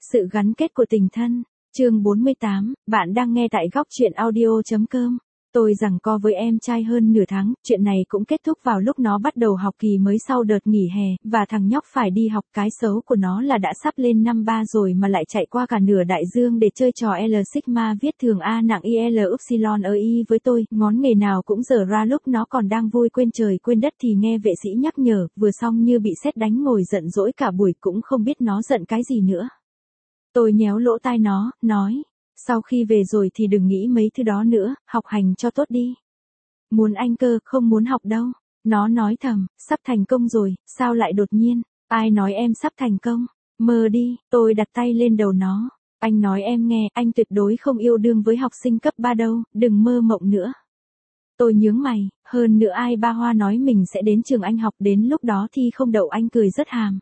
Sự gắn kết của tình thân. Chương 48, bạn đang nghe tại góc truyện audio.com. Tôi giằng co với em trai hơn nửa tháng, chuyện này cũng kết thúc vào lúc nó bắt đầu học kỳ mới sau đợt nghỉ hè, và thằng nhóc phải đi học. Cái xấu của nó là đã sắp lên năm 3 rồi mà lại chạy qua cả nửa đại dương để chơi trò L Sigma viết thường A nặng IL Upsilon Y với tôi, ngón nghề nào cũng dở ra. Lúc nó còn đang vui quên trời quên đất thì nghe vệ sĩ nhắc nhở, vừa xong như bị sét đánh, ngồi giận dỗi cả buổi cũng không biết nó giận cái gì nữa. Tôi nhéo lỗ tai nó, nói, sau khi về rồi thì đừng nghĩ mấy thứ đó nữa, học hành cho tốt đi. Muốn anh cơ, không muốn học đâu. Nó nói thầm, sắp thành công rồi, sao lại đột nhiên, ai nói em sắp thành công, mơ đi. Tôi đặt tay lên đầu nó, anh nói em nghe, anh tuyệt đối không yêu đương với học sinh cấp 3 đâu, đừng mơ mộng nữa. Tôi nhướng mày, hơn nữa ai ba hoa nói mình sẽ đến trường anh học, đến lúc đó thi không đậu anh cười rất hàm.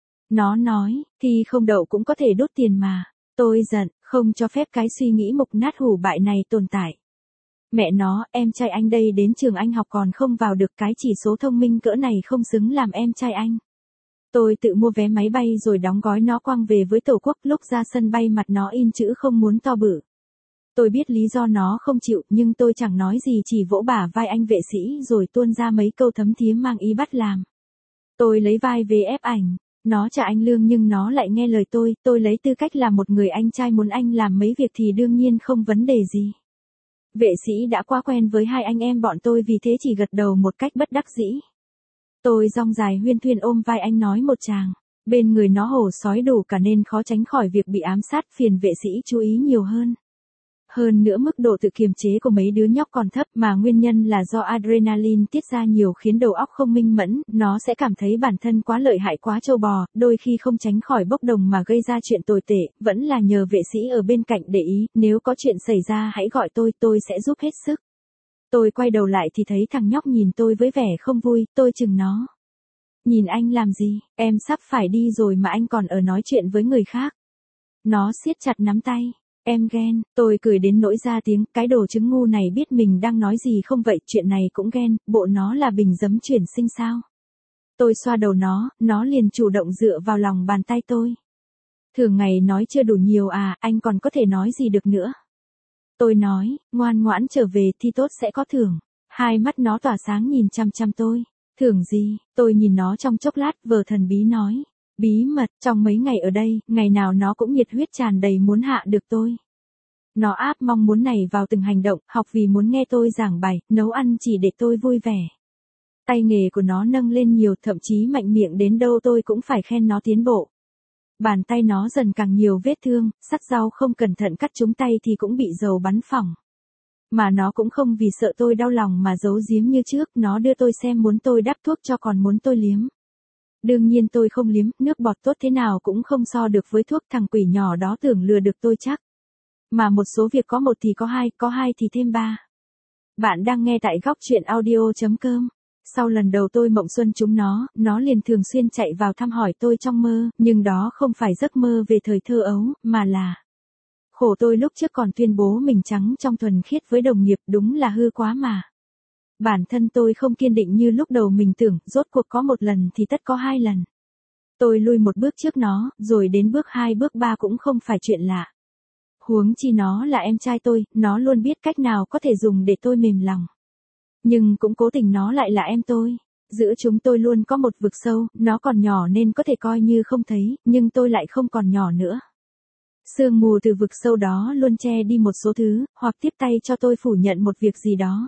Nó nói, thi không đậu cũng có thể đốt tiền mà. Tôi giận, không cho phép cái suy nghĩ mục nát hủ bại này tồn tại. Mẹ nó, em trai anh đây đến trường anh học còn không vào được, cái chỉ số thông minh cỡ này không xứng làm em trai anh. Tôi tự mua vé máy bay rồi đóng gói nó quăng về với Tổ quốc. Lúc ra sân bay mặt nó in chữ không muốn to bự. Tôi biết lý do nó không chịu, nhưng tôi chẳng nói gì, chỉ vỗ bả vai anh vệ sĩ rồi tuôn ra mấy câu thấm thía mang ý bắt làm. Tôi lấy vai về ép ảnh. Nó trả anh lương nhưng nó lại nghe lời tôi lấy tư cách là một người anh trai muốn anh làm mấy việc thì đương nhiên không vấn đề gì. Vệ sĩ đã quá quen với hai anh em bọn tôi, vì thế chỉ gật đầu một cách bất đắc dĩ. Tôi dong dài huyên thuyên ôm vai anh nói một tràng, bên người nó hổ sói đủ cả nên khó tránh khỏi việc bị ám sát, phiền vệ sĩ chú ý nhiều hơn. Hơn nữa mức độ tự kiềm chế của mấy đứa nhóc còn thấp, mà nguyên nhân là do adrenaline tiết ra nhiều khiến đầu óc không minh mẫn, nó sẽ cảm thấy bản thân quá lợi hại, quá trâu bò, đôi khi không tránh khỏi bốc đồng mà gây ra chuyện tồi tệ. Vẫn là nhờ vệ sĩ ở bên cạnh để ý, nếu có chuyện xảy ra hãy gọi tôi sẽ giúp hết sức. Tôi quay đầu lại thì thấy thằng nhóc nhìn tôi với vẻ không vui. Tôi chừng nó. Nhìn anh làm gì, em sắp phải đi rồi mà anh còn ở nói chuyện với người khác. Nó siết chặt nắm tay. Em ghen. Tôi cười đến nỗi ra tiếng, cái đồ trứng ngu này biết mình đang nói gì không vậy, chuyện này cũng ghen, bộ nó là bình giấm chuyển sinh sao. Tôi xoa đầu nó liền chủ động dựa vào lòng bàn tay tôi. Thường ngày nói chưa đủ nhiều à, anh còn có thể nói gì được nữa. Tôi nói, ngoan ngoãn trở về, thi tốt sẽ có thưởng. Hai mắt nó tỏa sáng nhìn chăm chăm tôi. Thưởng gì? Tôi nhìn nó trong chốc lát, vờ thần bí nói. Bí mật, trong mấy ngày ở đây, ngày nào nó cũng nhiệt huyết tràn đầy muốn hạ được tôi. Nó áp mong muốn này vào từng hành động, học vì muốn nghe tôi giảng bài, nấu ăn chỉ để tôi vui vẻ. Tay nghề của nó nâng lên nhiều, thậm chí mạnh miệng đến đâu tôi cũng phải khen nó tiến bộ. Bàn tay nó dần càng nhiều vết thương, sắt rau không cẩn thận cắt trúng tay thì cũng bị dầu bắn phỏng. Mà nó cũng không vì sợ tôi đau lòng mà giấu giếm như trước, nó đưa tôi xem muốn tôi đắp thuốc cho còn muốn tôi liếm. Đương nhiên tôi không liếm, nước bọt tốt thế nào cũng không so được với thuốc. Thằng quỷ nhỏ đó tưởng lừa được tôi chắc. Mà một số việc có một thì có hai thì thêm ba. Bạn đang nghe tại góc truyện audio.com. Sau lần đầu tôi mộng xuân chúng nó liền thường xuyên chạy vào thăm hỏi tôi trong mơ, nhưng đó không phải giấc mơ về thời thơ ấu, mà là khổ tôi lúc trước còn tuyên bố mình trắng trong thuần khiết với đồng nghiệp, đúng là hư quá mà. Bản thân tôi không kiên định như lúc đầu mình tưởng, rốt cuộc có một lần thì tất có hai lần. Tôi lui một bước trước nó, rồi đến bước 2 bước 3 cũng không phải chuyện lạ. Huống chi nó là em trai tôi, nó luôn biết cách nào có thể dùng để tôi mềm lòng. Nhưng cũng cố tình nó lại là em tôi. Giữa chúng tôi luôn có một vực sâu, nó còn nhỏ nên có thể coi như không thấy, nhưng tôi lại không còn nhỏ nữa. Sương mù từ vực sâu đó luôn che đi một số thứ, hoặc tiếp tay cho tôi phủ nhận một việc gì đó.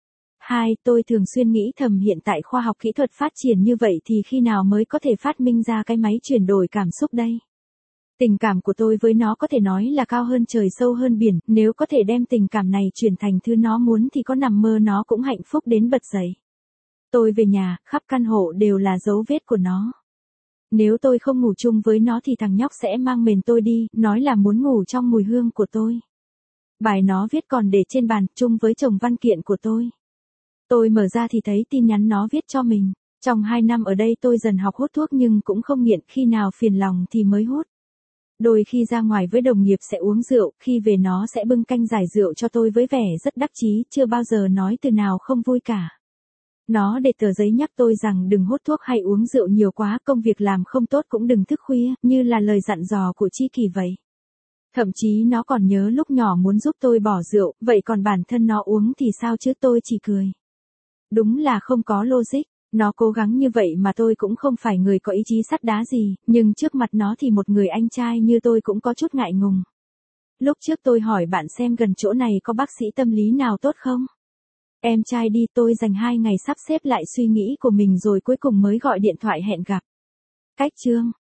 Tôi thường xuyên nghĩ thầm, hiện tại khoa học kỹ thuật phát triển như vậy thì khi nào mới có thể phát minh ra cái máy chuyển đổi cảm xúc đây? Tình cảm của tôi với nó có thể nói là cao hơn trời sâu hơn biển, nếu có thể đem tình cảm này chuyển thành thứ nó muốn thì có nằm mơ nó cũng hạnh phúc đến bật dậy. Tôi về nhà, khắp căn hộ đều là dấu vết của nó. Nếu tôi không ngủ chung với nó thì thằng nhóc sẽ mang mền tôi đi, nói là muốn ngủ trong mùi hương của tôi. Bài nó viết còn để trên bàn, chung với chồng văn kiện của tôi. Tôi mở ra thì thấy tin nhắn nó viết cho mình. Trong 2 năm ở đây tôi dần học hút thuốc nhưng cũng không nghiện, khi nào phiền lòng thì mới hút. Đôi khi ra ngoài với đồng nghiệp sẽ uống rượu, khi về nó sẽ bưng canh giải rượu cho tôi với vẻ rất đắc chí, chưa bao giờ nói từ nào không vui cả. Nó để tờ giấy nhắc tôi rằng đừng hút thuốc hay uống rượu nhiều quá, công việc làm không tốt cũng đừng thức khuya, như là lời dặn dò của tri kỷ vậy. Thậm chí nó còn nhớ lúc nhỏ muốn giúp tôi bỏ rượu, vậy còn bản thân nó uống thì sao chứ, tôi chỉ cười. Đúng là không có logic, nó cố gắng như vậy mà tôi cũng không phải người có ý chí sắt đá gì, nhưng trước mặt nó thì một người anh trai như tôi cũng có chút ngại ngùng. Lúc trước tôi hỏi bạn xem gần chỗ này có bác sĩ tâm lý nào tốt không? Em trai đi, tôi dành 2 ngày sắp xếp lại suy nghĩ của mình rồi cuối cùng mới gọi điện thoại hẹn gặp. Cách chương